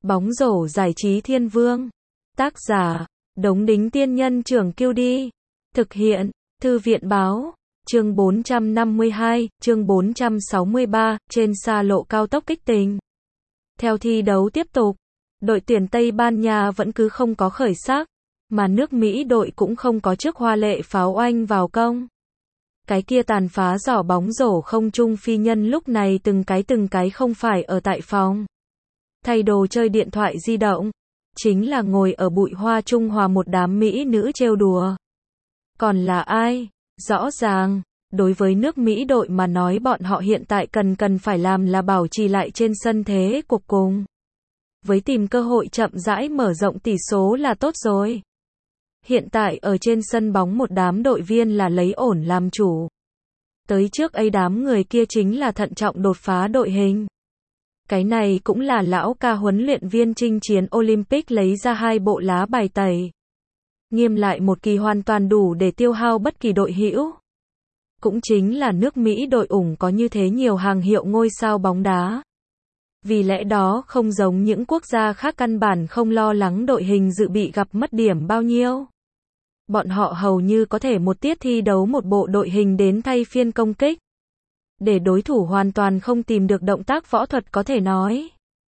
Bóng rổ giải trí thiên vương. Tác giả, Đống Đính Tiên Nhân Trưởng Kiêu Đi. Thực hiện, Thư viện Báo. Chương 452, chương 463, trên xa lộ cao tốc kích tình. Theo thi đấu tiếp tục, đội tuyển Tây Ban Nha vẫn cứ không có khởi sắc, mà nước Mỹ đội cũng không có chiếc hoa lệ pháo oanh vào công. Cái kia tàn phá giỏ bóng rổ không trung phi nhân lúc này từng cái không phải ở tại phòng thay đồ chơi điện thoại di động, chính là ngồi ở bụi hoa Trung Hòa một đám mỹ nữ trêu đùa. Còn là ai? Rõ ràng, đối với nước Mỹ đội mà nói bọn họ hiện tại cần phải làm là bảo trì lại trên sân thế cuộc cùng. Với tìm cơ hội chậm rãi mở rộng tỷ số là tốt rồi. Hiện tại ở trên sân bóng một đám đội viên là lấy ổn làm chủ. Tới trước ấy đám người kia chính là thận trọng đột phá đội hình. Cái này cũng là lão ca huấn luyện viên chinh chiến Olympic lấy ra 2 bộ lá bài tẩy. Nghiêm lại một kỳ hoàn toàn đủ để tiêu hao bất kỳ đội hữu. Cũng chính là nước Mỹ đội ủng có như thế nhiều hàng hiệu ngôi sao bóng đá. Vì lẽ đó không giống những quốc gia khác căn bản không lo lắng đội hình dự bị gặp mất điểm bao nhiêu. Bọn họ hầu như có thể một tiết thi đấu một bộ đội hình đến thay phiên công kích. Để đối thủ hoàn toàn không tìm được động tác võ thuật có thể nói.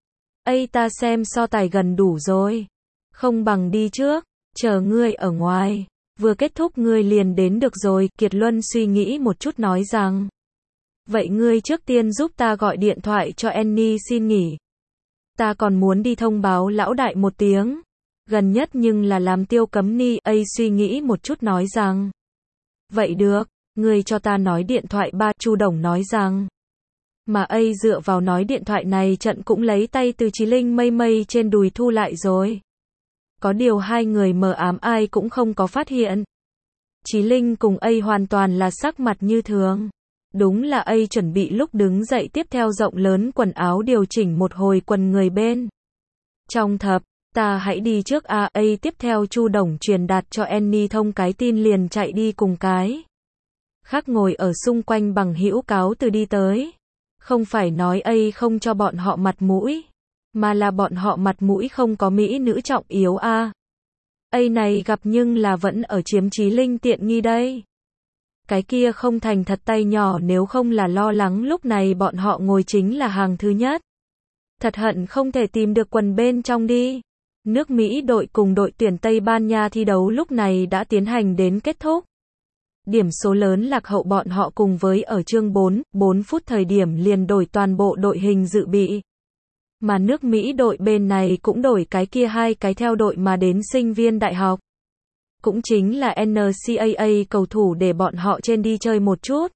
Ây ta xem so tài gần đủ rồi. Không bằng đi trước, chờ ngươi ở ngoài. Vừa kết thúc ngươi liền đến được rồi. Kiệt Luân suy nghĩ một chút nói rằng. Vậy ngươi trước tiên giúp ta gọi điện thoại cho Annie xin nghỉ. Ta còn muốn đi thông báo lão đại một tiếng. Gần nhất nhưng là làm tiêu cấm ni. Ây suy nghĩ một chút nói rằng. Vậy được. Ngươi cho ta nói điện thoại ba, Chu Đồng nói rằng. Mà Ây dựa vào nói điện thoại này trận cũng lấy tay từ Chí Linh mây trên đùi thu lại rồi. Có điều hai người mờ ám ai cũng không có phát hiện. Chí Linh cùng Ây hoàn toàn là sắc mặt như thường. Đúng là Ây chuẩn bị lúc đứng dậy tiếp theo rộng lớn quần áo điều chỉnh một hồi quần người bên. Trong thập, ta hãy đi trước a. Ây tiếp theo Chu Đồng truyền đạt cho Annie thông cái tin liền chạy đi cùng cái. Khác ngồi ở xung quanh bằng hữu cáo từ đi tới. Không phải nói Ây không cho bọn họ mặt mũi, mà là bọn họ mặt mũi không có mỹ nữ trọng yếu a. Ây này gặp nhưng là vẫn ở chiếm Chí Linh tiện nghi đây. Cái kia không thành thật tay nhỏ nếu không là lo lắng lúc này bọn họ ngồi chính là hàng thứ nhất. Thật hận không thể tìm được quần bên trong đi. Nước Mỹ đội cùng đội tuyển Tây Ban Nha thi đấu lúc này đã tiến hành đến kết thúc. Điểm số lớn lạc hậu bọn họ cùng với ở chương 4 phút thời điểm liền đổi toàn bộ đội hình dự bị. Mà nước Mỹ đội bên này cũng đổi cái kia 2 cái theo đội mà đến sinh viên đại học. Cũng chính là NCAA cầu thủ để bọn họ trên đi chơi một chút.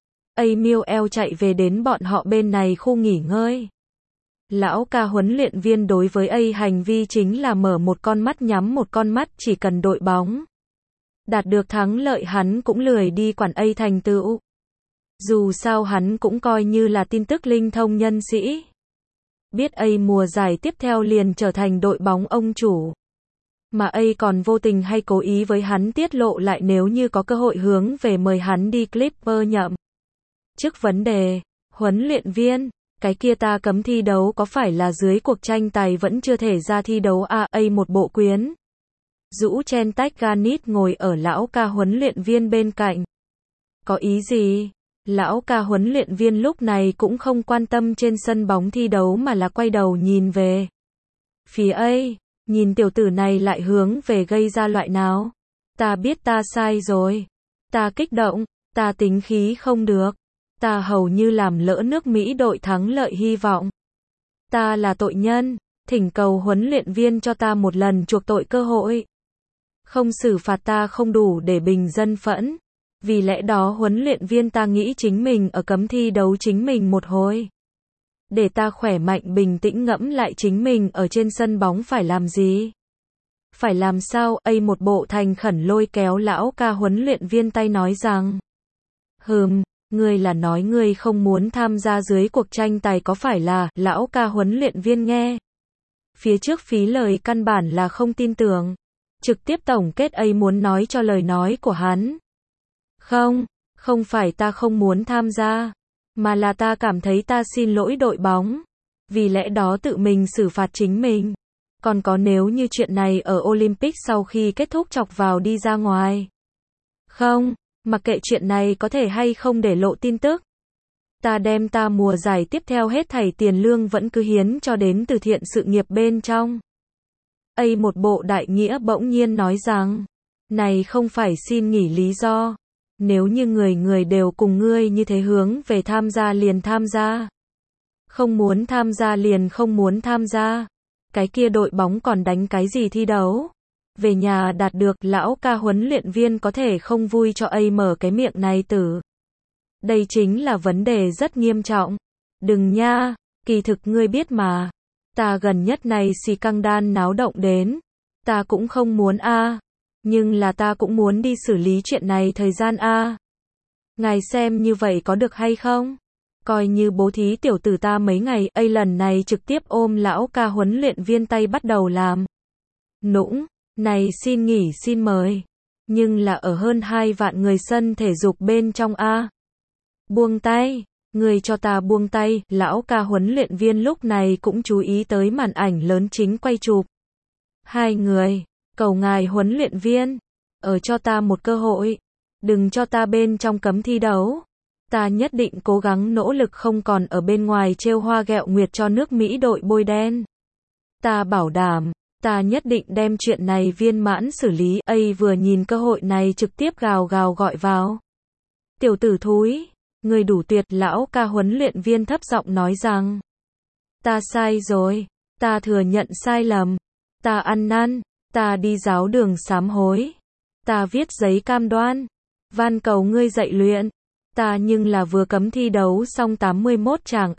Amiel chạy về đến bọn họ bên này khu nghỉ ngơi. Lão ca huấn luyện viên đối với hành vi chính là mở một con mắt nhắm một con mắt chỉ cần đội bóng. Đạt được thắng lợi hắn cũng lười đi quản thành tựu. Dù sao hắn cũng coi như là tin tức linh thông nhân sĩ. Biết mùa giải tiếp theo liền trở thành đội bóng ông chủ. Mà còn vô tình hay cố ý với hắn tiết lộ lại nếu như có cơ hội hướng về mời hắn đi Clipper nhậm. Trước vấn đề, huấn luyện viên, cái kia ta cấm thi đấu có phải là dưới cuộc tranh tài vẫn chưa thể ra thi đấu một bộ quyến. Dũ chen tách Ganit ngồi ở lão ca huấn luyện viên bên cạnh. Có ý gì? Lão ca huấn luyện viên lúc này cũng không quan tâm trên sân bóng thi đấu mà là quay đầu nhìn về phía nhìn tiểu tử này lại hướng về gây ra loại nào. Ta biết ta sai rồi. Ta kích động, ta tính khí không được. Ta hầu như làm lỡ nước Mỹ đội thắng lợi hy vọng. Ta là tội nhân, thỉnh cầu huấn luyện viên cho ta một lần chuộc tội cơ hội. Không xử phạt ta không đủ để bình dân phẫn. Vì lẽ đó huấn luyện viên ta nghĩ chính mình ở cấm thi đấu chính mình một hồi. Để ta khỏe mạnh bình tĩnh ngẫm lại chính mình ở trên sân bóng phải làm gì. Phải làm sao? Một bộ thành khẩn lôi kéo lão ca huấn luyện viên tay nói rằng. Ngươi là nói ngươi không muốn tham gia dưới cuộc tranh tài có phải là, lão ca huấn luyện viên nghe. Phía trước phí lời căn bản là không tin tưởng. Trực tiếp tổng kết muốn nói cho lời nói của hắn. Không phải ta không muốn tham gia, mà là ta cảm thấy ta xin lỗi đội bóng. vì lẽ đó tự mình xử phạt chính mình. Còn có nếu như chuyện này ở Olympic sau khi kết thúc chọc vào đi ra ngoài. Không, mặc kệ chuyện này có thể hay không để lộ tin tức. Ta đem ta mùa giải tiếp theo hết thảy tiền lương vẫn cứ hiến cho đến từ thiện sự nghiệp bên trong. Một bộ đại nghĩa bỗng nhiên nói rằng, này không phải xin nghỉ lý do. Nếu như người đều cùng ngươi như thế hướng về tham gia liền tham gia. Không muốn tham gia liền không muốn tham gia. Cái kia đội bóng còn đánh cái gì thi đấu? Về nhà đạt được, lão ca huấn luyện viên có thể không vui cho mở cái miệng này tử. Đây chính là vấn đề rất nghiêm trọng. Đừng nha, kỳ thực ngươi biết mà. Ta gần nhất này xì căng đan náo động đến. Ta cũng không muốn nhưng là ta cũng muốn đi xử lý chuyện này thời gian Ngài xem như vậy có được hay không? Coi như bố thí tiểu tử ta mấy ngày, lần này trực tiếp ôm lão ca huấn luyện viên tay bắt đầu làm. Nũng, này xin nghỉ xin mời. Nhưng là ở hơn 2 vạn người sân thể dục bên trong Buông tay, người cho ta buông tay, lão ca huấn luyện viên lúc này cũng chú ý tới màn ảnh lớn chính quay chụp. 2 người, cầu ngài huấn luyện viên, cho ta một cơ hội, đừng cho ta bên trong cấm thi đấu. Ta nhất định cố gắng nỗ lực không còn ở bên ngoài trêu hoa ghẹo nguyệt cho nước Mỹ đội bôi đen. Ta bảo đảm, ta nhất định đem chuyện này viên mãn xử lý. Vừa nhìn cơ hội này trực tiếp gào gào gọi vào. Tiểu tử thúi, người đủ tuyệt, lão ca huấn luyện viên thấp giọng nói rằng. Ta sai rồi, ta thừa nhận sai lầm, ta ăn năn, ta đi giáo đường sám hối, ta viết giấy cam đoan, van cầu ngươi dạy luyện. Ta nhưng là vừa cấm thi đấu xong 81 chàng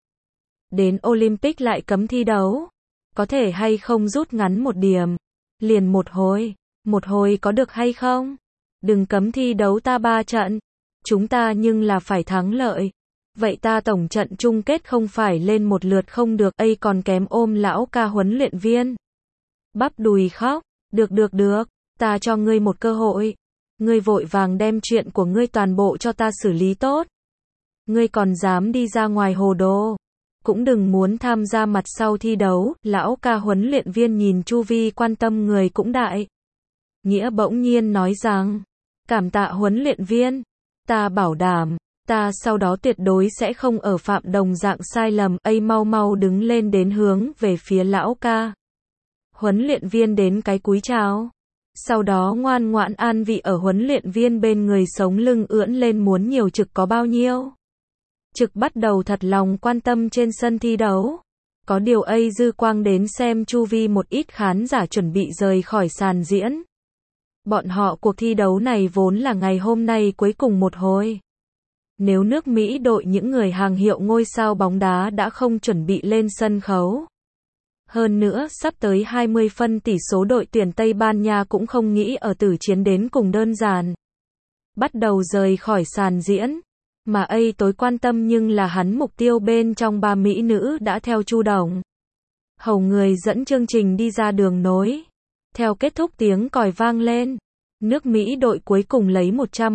đến Olympic lại cấm thi đấu. Có thể hay không rút ngắn một điểm, liền một hồi có được hay không? Đừng cấm thi đấu ta 3 trận, chúng ta nhưng là phải thắng lợi. Vậy ta tổng trận chung kết không phải lên một lượt không được, còn kém ôm lão ca huấn luyện viên. Bắp đùi khóc, được, ta cho ngươi một cơ hội. Ngươi vội vàng đem chuyện của ngươi toàn bộ cho ta xử lý tốt. Ngươi còn dám đi ra ngoài hồ đồ. Cũng đừng muốn tham gia mặt sau thi đấu. Lão ca huấn luyện viên nhìn chu vi quan tâm người cũng đại. Nghĩa bỗng nhiên nói rằng, cảm tạ huấn luyện viên. Ta bảo đảm, ta sau đó tuyệt đối sẽ không ở phạm đồng dạng sai lầm. Mau đứng lên đến hướng về phía lão ca. Huấn luyện viên đến cái cúi chào. Sau đó ngoan ngoãn an vị ở huấn luyện viên bên người, sống lưng ưỡn lên, muốn nhiều trực có bao nhiêu. Trực bắt đầu thật lòng quan tâm trên sân thi đấu. Có điều dư quang đến xem chu vi một ít khán giả chuẩn bị rời khỏi sàn diễn. Bọn họ cuộc thi đấu này vốn là ngày hôm nay cuối cùng một hồi. Nếu nước Mỹ đội những người hàng hiệu ngôi sao bóng đá đã không chuẩn bị lên sân khấu. Hơn nữa, sắp tới 20 phân tỷ số đội tuyển Tây Ban Nha cũng không nghĩ ở tử chiến đến cùng đơn giản. Bắt đầu rời khỏi sàn diễn. Mà tối quan tâm nhưng là hắn mục tiêu bên trong 3 mỹ nữ đã theo chu động. Hầu người dẫn chương trình đi ra đường nối. Theo kết thúc tiếng còi vang lên. Nước Mỹ đội cuối cùng lấy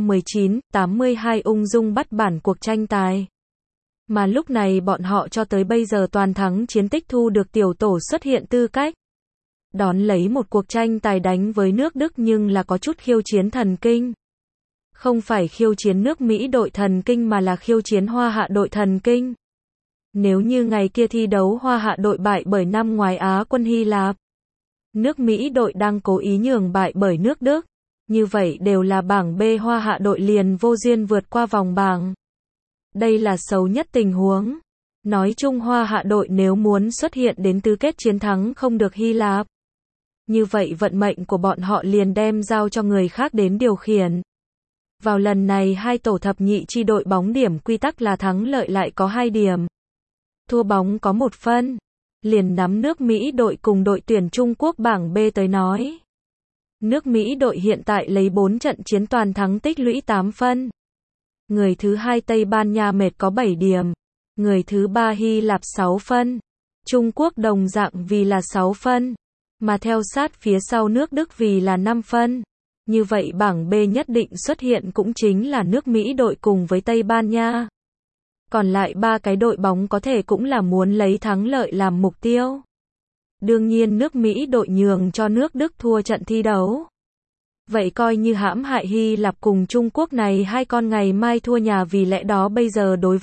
119-82 ung dung bắt bản cuộc tranh tài. Mà lúc này bọn họ cho tới bây giờ toàn thắng chiến tích thu được tiểu tổ xuất hiện tư cách. Đón lấy một cuộc tranh tài đánh với nước Đức nhưng là có chút khiêu chiến thần kinh. Không phải khiêu chiến nước Mỹ đội thần kinh mà là khiêu chiến Hoa Hạ đội thần kinh. Nếu như ngày kia thi đấu Hoa Hạ đội bại bởi năm ngoái Á quân Hy Lạp, nước Mỹ đội đang cố ý nhường bại bởi nước Đức, như vậy đều là bảng B, Hoa Hạ đội liền vô duyên vượt qua vòng bảng. Đây là xấu nhất tình huống. Nói chung Hoa Hạ đội nếu muốn xuất hiện đến tứ kết chiến thắng không được Hy Lạp, như vậy vận mệnh của bọn họ liền đem giao cho người khác đến điều khiển. Vào lần này hai tổ thập nhị chi đội bóng điểm quy tắc là thắng lợi lại có 2 điểm, thua bóng có 1 phân. Liền nắm nước Mỹ đội cùng đội tuyển Trung Quốc bảng B tới nói. Nước Mỹ đội hiện tại lấy 4 trận chiến toàn thắng tích lũy 8 phân. Người thứ 2 Tây Ban Nha mệt có 7 điểm. Người thứ 3 Hy Lạp 6 phân. Trung Quốc đồng dạng vì là 6 phân. Mà theo sát phía sau nước Đức vì là 5 phân. Như vậy bảng B nhất định xuất hiện cũng chính là nước Mỹ đội cùng với Tây Ban Nha. Còn lại 3 cái đội bóng có thể cũng là muốn lấy thắng lợi làm mục tiêu. Đương nhiên nước Mỹ đội nhường cho nước Đức thua trận thi đấu. Vậy coi như hãm hại Hy Lạp cùng Trung Quốc này hai con ngày mai thua nhà, vì lẽ đó bây giờ đối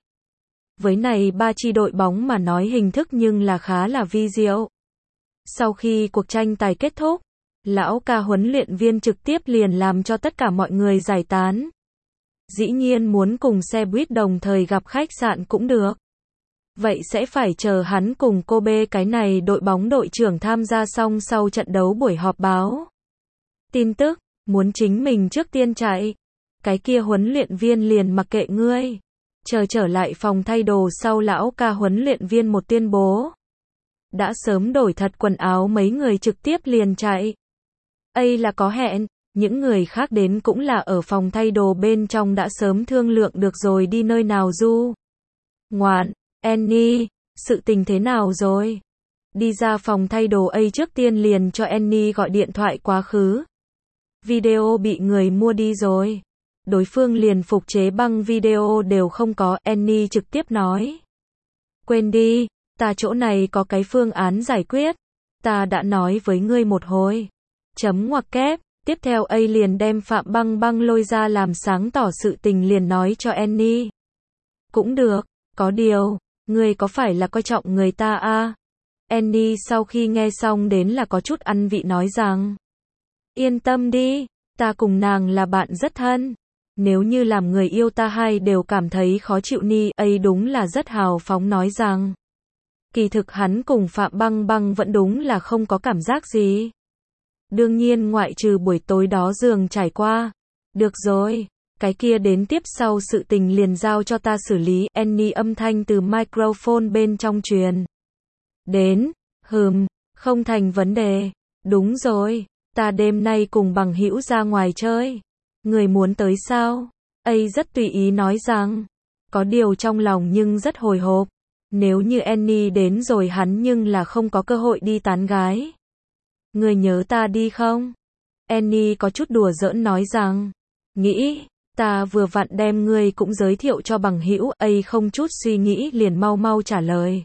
với này 3 chi đội bóng mà nói hình thức nhưng là khá là vi diệu. Sau khi cuộc tranh tài kết thúc, lão ca huấn luyện viên trực tiếp liền làm cho tất cả mọi người giải tán. Dĩ nhiên muốn cùng xe buýt đồng thời gặp khách sạn cũng được. Vậy sẽ phải chờ hắn cùng Kobe cái này đội bóng đội trưởng tham gia xong sau trận đấu buổi họp báo tin tức, muốn chính mình trước tiên chạy. Cái kia huấn luyện viên liền mặc kệ ngươi. Chờ trở lại phòng thay đồ sau, lão ca huấn luyện viên một tuyên bố. Đã sớm đổi thật quần áo, mấy người trực tiếp liền chạy. Ấy là có hẹn, những người khác đến cũng là ở phòng thay đồ bên trong đã sớm thương lượng được rồi đi nơi nào du ngoạn. Annie, sự tình thế nào rồi? Đi ra phòng thay đồ ấy trước tiên liền cho Annie gọi điện thoại quá khứ. Video bị người mua đi rồi. Đối phương liền phục chế băng video đều không có. Annie trực tiếp nói. Quên đi, ta chỗ này có cái phương án giải quyết. Ta đã nói với ngươi một hồi. Chấm ngoặc kép. Tiếp theo A liền đem Phạm Băng Băng lôi ra làm sáng tỏ sự tình, liền nói cho Annie. Cũng được, có điều, ngươi có phải là coi trọng người ta à? Annie sau khi nghe xong đến là có chút ăn vị nói rằng. Yên tâm đi, ta cùng nàng là bạn rất thân. Nếu như làm người yêu ta hai đều cảm thấy khó chịu ni. A đúng là rất hào phóng nói rằng. Kỳ thực hắn cùng Phạm Băng Băng vẫn đúng là không có cảm giác gì. Đương nhiên ngoại trừ buổi tối đó giường trải qua. Được rồi, cái kia đến tiếp sau sự tình liền giao cho ta xử lý. Annie âm thanh từ microphone bên trong truyền đến. Không thành vấn đề. Đúng rồi, ta đêm nay cùng bằng hữu ra ngoài chơi. Người muốn tới sao? A rất tùy ý nói rằng. Có điều trong lòng nhưng rất hồi hộp. Nếu như Annie đến rồi hắn nhưng là không có cơ hội đi tán gái. Người nhớ ta đi không? Annie có chút đùa giỡn nói rằng. Nghĩ, ta vừa vặn đem ngươi cũng giới thiệu cho bằng hữu. A không chút suy nghĩ liền mau mau trả lời.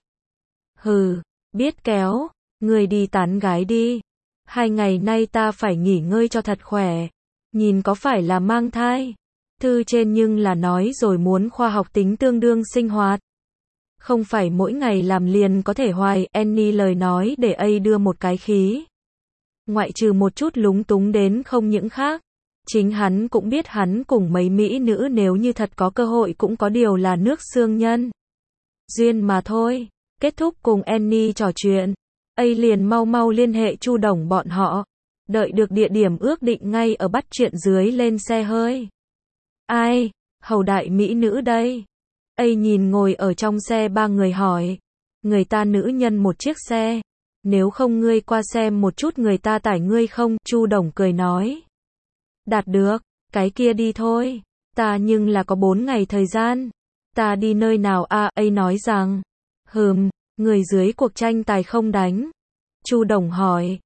Biết kéo, ngươi đi tán gái đi. 2 ngày nay ta phải nghỉ ngơi cho thật khỏe. Nhìn có phải là mang thai? Thư trên nhưng là nói rồi muốn khoa học tính tương đương sinh hoạt. Không phải mỗi ngày làm liền có thể hoài. Annie lời nói để A đưa một cái khí. Ngoại trừ một chút lúng túng đến không những khác. Chính hắn cũng biết hắn cùng mấy mỹ nữ nếu như thật có cơ hội cũng có điều là nước xương nhân duyên mà thôi. Kết thúc cùng Annie trò chuyện, A liền mau mau liên hệ Chu Đồng bọn họ. Đợi được địa điểm ước định ngay ở bắt chuyện dưới lên xe hơi. Ai? Hầu đại mỹ nữ đây. A nhìn ngồi ở trong xe 3 người hỏi. Người ta nữ nhân một chiếc xe. Nếu không ngươi qua xem một chút người ta tải ngươi không? Chu Đồng cười nói. Đạt được, cái kia đi thôi. Ta nhưng là có 4 ngày thời gian. Ta đi nơi nào à? A nói rằng. Người dưới cuộc tranh tài không đánh. Chu Đồng hỏi.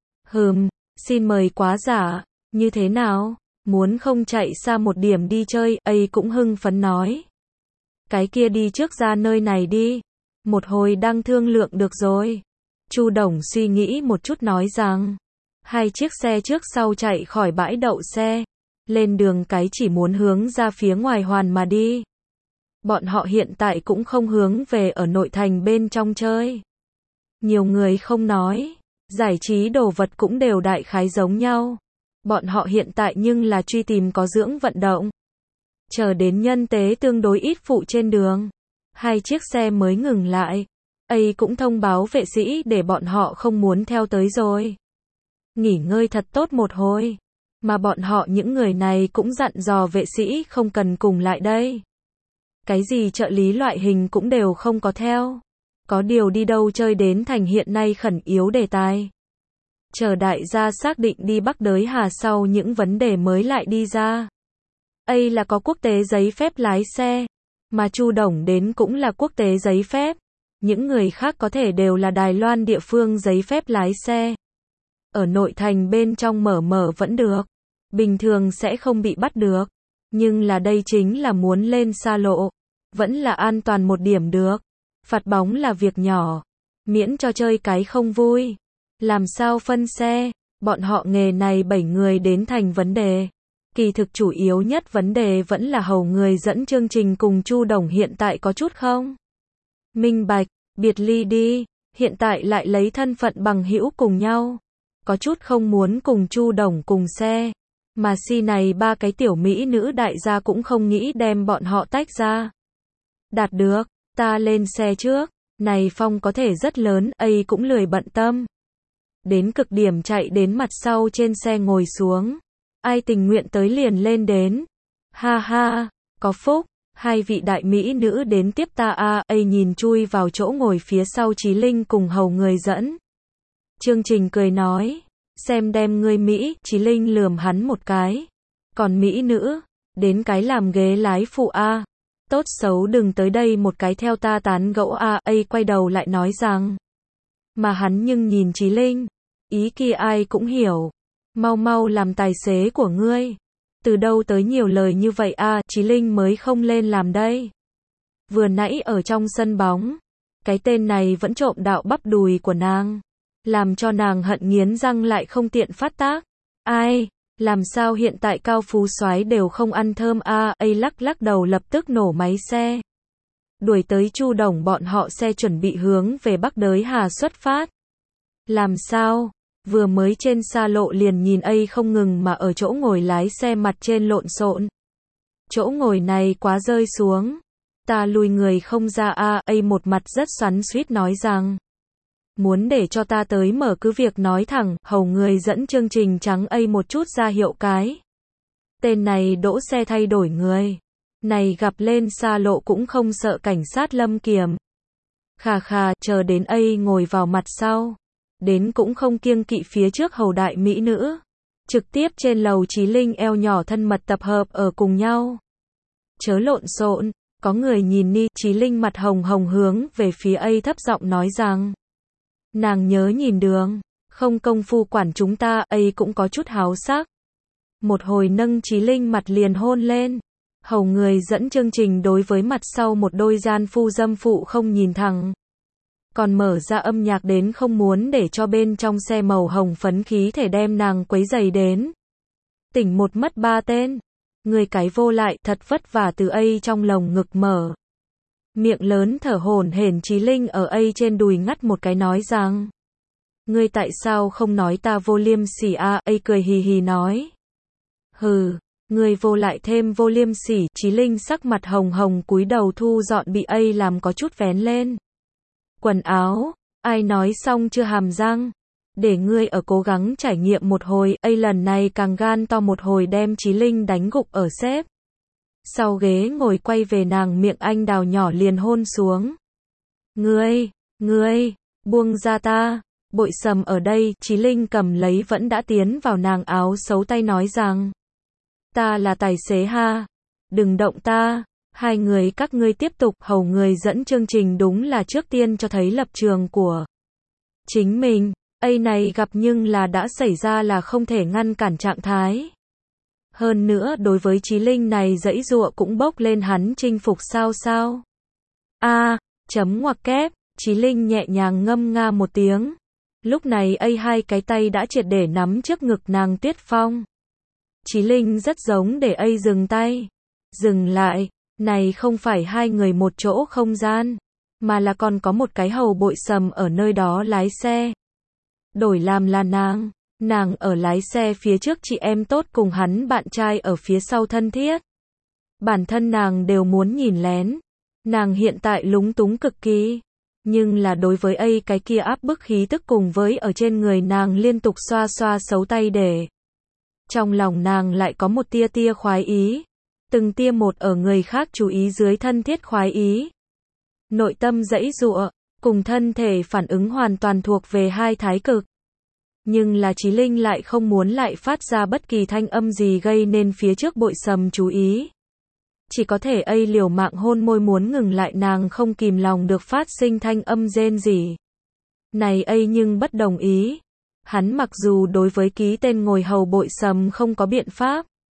Xin mời quá giả. Như thế nào? Muốn không chạy xa một điểm đi chơi? A cũng hưng phấn nói. Cái kia đi trước ra nơi này đi. Một hồi đang thương lượng được rồi. Chu Đồng suy nghĩ một chút nói rằng. 2 chiếc xe trước sau chạy khỏi bãi đậu xe. Lên đường cái chỉ muốn hướng ra phía ngoài hoàn mà đi. Bọn họ hiện tại cũng không hướng về ở nội thành bên trong chơi. Nhiều người không nói. Giải trí đồ vật cũng đều đại khái giống nhau. Bọn họ hiện tại nhưng là truy tìm có dưỡng vận động. Chờ đến nhân tế tương đối ít phụ trên đường. 2 chiếc xe mới ngừng lại. A cũng thông báo vệ sĩ để bọn họ không muốn theo tới rồi. Nghỉ ngơi thật tốt một hồi. Mà bọn họ những người này cũng dặn dò vệ sĩ không cần cùng lại đây. Cái gì trợ lý loại hình cũng đều không có theo. Có điều đi đâu chơi đến thành hiện nay khẩn yếu đề tài. Chờ đại gia xác định đi Bắc Đới Hà sau những vấn đề mới lại đi ra. A là có quốc tế giấy phép lái xe. Mà Chu Đồng đến cũng là quốc tế giấy phép. Những người khác có thể đều là Đài Loan địa phương giấy phép lái xe. Ở nội thành bên trong mở vẫn được. Bình thường sẽ không bị bắt được. Nhưng là đây chính là muốn lên xa lộ. Vẫn là an toàn một điểm được. Phạt bóng là việc nhỏ. Miễn cho chơi cái không vui. Làm sao phân xe? Bọn họ nghề này 7 người đến thành vấn đề. Kỳ thực chủ yếu nhất vấn đề vẫn là hầu người dẫn chương trình cùng Chu Đồng hiện tại có chút không minh bạch, biệt ly đi, hiện tại lại lấy thân phận bằng hữu cùng nhau. Có chút không muốn cùng Chu Đồng cùng xe. Mà si này ba cái tiểu mỹ nữ đại gia cũng không nghĩ đem bọn họ tách ra. Đạt được, ta lên xe trước. Này phong có thể rất lớn, ấy cũng lười bận tâm. Đến cực điểm chạy đến mặt sau trên xe ngồi xuống. Ai tình nguyện tới liền lên đến. Ha ha, có phúc, hai vị đại mỹ nữ đến tiếp ta a. Ấy nhìn chui vào chỗ ngồi phía sau Chí Linh cùng hầu người dẫn. Chương Trình cười nói, xem đem ngươi Mỹ, Chí Linh lườm hắn một cái. Còn mỹ nữ, đến cái làm ghế lái phụ a. Tốt xấu đừng tới đây một cái theo ta tán gẫu a. Ấy quay đầu lại nói rằng. Mà hắn nhưng nhìn Chí Linh, ý kia ai cũng hiểu. Mau mau làm tài xế của ngươi. Từ đâu tới nhiều lời như vậy a? Chí Linh mới không lên làm đây. Vừa nãy ở trong sân bóng, cái tên này vẫn trộm đạo bắp đùi của nàng, làm cho nàng hận nghiến răng lại không tiện phát tác. Ai, làm sao hiện tại cao phú soái đều không ăn thơm a? Ấy lắc lắc đầu lập tức nổ máy xe. Đuổi tới Chu Đồng bọn họ xe chuẩn bị hướng về Bắc Đới Hà xuất phát. Làm sao? Vừa mới trên xa lộ liền nhìn ấy không ngừng mà ở chỗ ngồi lái xe mặt trên lộn xộn. Chỗ ngồi này quá rơi xuống. Ta lùi người không ra a. Ấy một mặt rất xoắn xuýt nói rằng. Muốn để cho ta tới mở cứ việc nói thẳng, hầu người dẫn chương trình trắng ấy một chút ra hiệu cái. Tên này đỗ xe thay đổi người. Này gặp lên xa lộ cũng không sợ cảnh sát lâm kiểm. Khà khà, chờ đến ấy ngồi vào mặt sau. Đến cũng không kiêng kỵ phía trước hầu đại mỹ nữ. Trực tiếp trên lầu Chí Linh eo nhỏ thân mật tập hợp ở cùng nhau. Chớ lộn xộn, có người nhìn ni. Chí Linh mặt hồng hồng hướng về phía ấy thấp giọng nói rằng. Nàng nhớ nhìn đường, không công phu quản chúng ta. Ấy cũng có chút háo sắc. Một hồi nâng Chí Linh mặt liền hôn lên. Hầu người dẫn chương trình đối với mặt sau một đôi gian phu dâm phụ không nhìn thẳng. Còn mở ra âm nhạc đến không muốn để cho bên trong xe màu hồng phấn khí thể đem nàng quấy giày đến. Tỉnh một mất ba tên. Người cái vô lại thật vất vả từ ấy trong lồng ngực mở. Miệng lớn thở hổn hển. Chí Linh ở ấy trên đùi ngắt một cái nói rằng. Ngươi tại sao không nói ta vô liêm sỉ a? Ấy cười hì hì nói. Hừ, ngươi vô lại thêm vô liêm sỉ. Chí Linh sắc mặt hồng hồng cúi đầu thu dọn bị ấy làm có chút vén lên. Quần áo, ai nói xong chưa hàm răng. Để ngươi ở cố gắng trải nghiệm một hồi. Ấy lần này càng gan to một hồi đem Chí Linh đánh gục ở xếp. Sau ghế ngồi quay về nàng miệng anh đào nhỏ liền hôn xuống. Ngươi, buông ra ta. Bội sầm ở đây. Chí Linh cầm lấy vẫn đã tiến vào nàng áo xấu tay nói rằng. Ta là tài xế ha. Đừng động ta. Hai người các ngươi tiếp tục. Hầu người dẫn chương trình đúng là trước tiên cho thấy lập trường của chính mình. Ấy này gặp nhưng là đã xảy ra là không thể ngăn cản trạng thái. Hơn nữa đối với Chí Linh này giãy giụa cũng bốc lên hắn chinh phục sao. Chấm ngoặc kép. Chí Linh nhẹ nhàng ngâm nga một tiếng. Lúc này ấy hai cái tay đã triệt để nắm trước ngực nàng Tuyết Phong. Chí Linh rất giống để ấy dừng tay. Dừng lại. Này không phải hai người một chỗ không gian, mà là còn có một cái hầu bội sầm ở nơi đó lái xe. Đổi làm là nàng ở lái xe phía trước chị em tốt cùng hắn bạn trai ở phía sau thân thiết. Bản thân nàng đều muốn nhìn lén. Nàng hiện tại lúng túng cực kỳ. Nhưng là đối với ấy cái kia áp bức khí tức cùng với ở trên người nàng liên tục xoa xoa xấu tay để. Trong lòng nàng lại có một tia khoái ý. Từng tia một ở người khác chú ý dưới thân thiết khoái ý. Nội tâm giãy giụa, cùng thân thể phản ứng hoàn toàn thuộc về hai thái cực. Nhưng là Chí Linh lại không muốn lại phát ra bất kỳ thanh âm gì gây nên phía trước bội sầm chú ý. Chỉ có thể ấy liều mạng hôn môi muốn ngừng lại nàng không kìm lòng được phát sinh thanh âm rên rỉ. Này ấy nhưng bất đồng ý. Hắn mặc dù đối với ký tên ngồi hầu bội sầm không có biện pháp.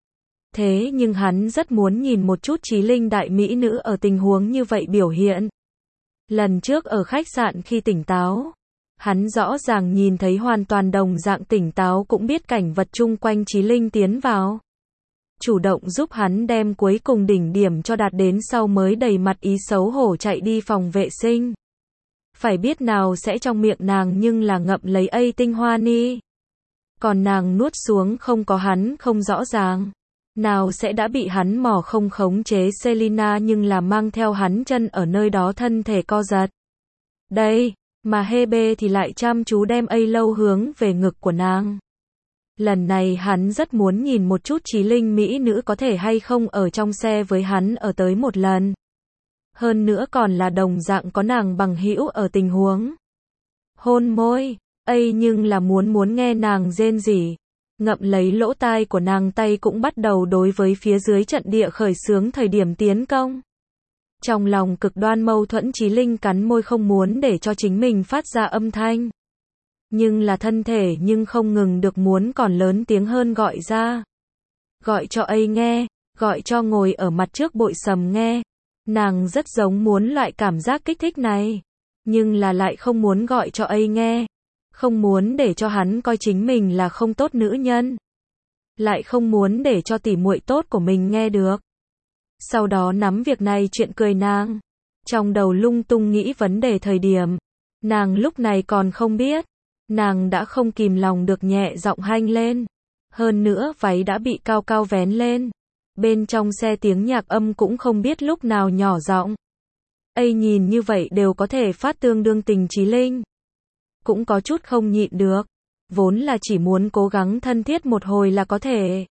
Thế nhưng hắn rất muốn nhìn một chút Chí Linh đại mỹ nữ ở tình huống như vậy biểu hiện. Lần trước ở khách sạn khi tỉnh táo, hắn rõ ràng nhìn thấy hoàn toàn đồng dạng tỉnh táo cũng biết cảnh vật chung quanh Chí Linh tiến vào. Chủ động giúp hắn đem cuối cùng đỉnh điểm cho đạt đến sau mới đầy mặt ý xấu hổ chạy đi phòng vệ sinh. Phải biết nào sẽ trong miệng nàng nhưng là ngậm lấy ấy tinh hoa ni. Còn nàng nuốt xuống không có hắn không rõ ràng. Nào sẽ đã bị hắn mò không khống chế Selina nhưng là mang theo hắn chân ở nơi đó thân thể co giật. Đây, mà Hebe thì lại chăm chú đem ấy lâu hướng về ngực của nàng. Lần này hắn rất muốn nhìn một chút Chí Linh mỹ nữ có thể hay không ở trong xe với hắn ở tới một lần. Hơn nữa còn là đồng dạng có nàng bằng hữu ở tình huống. Hôn môi, ấy nhưng là muốn nghe nàng rên rỉ. Ngậm lấy lỗ tai của nàng tay cũng bắt đầu đối với phía dưới trận địa khởi xướng thời điểm tiến công. Trong lòng cực đoan mâu thuẫn Chí Linh cắn môi không muốn để cho chính mình phát ra âm thanh. Nhưng là thân thể nhưng không ngừng được muốn còn lớn tiếng hơn gọi ra. Gọi cho ấy nghe, gọi cho ngồi ở mặt trước bội sầm nghe. Nàng rất giống muốn loại cảm giác kích thích này. Nhưng là lại không muốn gọi cho ấy nghe. Không muốn để cho hắn coi chính mình là không tốt nữ nhân. Lại không muốn để cho tỉ muội tốt của mình nghe được. Sau đó nắm việc này chuyện cười nàng. Trong đầu lung tung nghĩ vấn đề thời điểm. Nàng lúc này còn không biết. Nàng đã không kìm lòng được nhẹ giọng hanh lên. Hơn nữa váy đã bị cao cao vén lên. Bên trong xe tiếng nhạc âm cũng không biết lúc nào nhỏ giọng. Ây nhìn như vậy đều có thể phát tương đương tình Chí Linh. Cũng có chút không nhịn được. Vốn là chỉ muốn cố gắng thân thiết một hồi là có thể.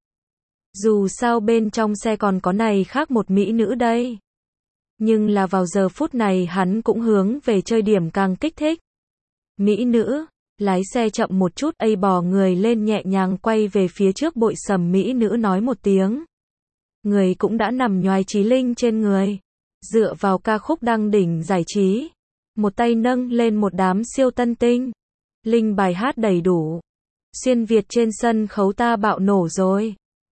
Dù sao bên trong xe còn có này khác một mỹ nữ đây. Nhưng là vào giờ phút này hắn cũng hướng về chơi điểm càng kích thích. Mỹ nữ, lái xe chậm một chút ấy bò người lên nhẹ nhàng quay về phía trước bội sầm mỹ nữ nói một tiếng. Người cũng đã nằm nhoài Chí Linh trên người. Dựa vào ca khúc đăng đỉnh giải trí. Một tay nâng lên một đám siêu tân tinh. Linh bài hát đầy đủ. Xuyên Việt trên sân khấu ta bạo nổ rồi.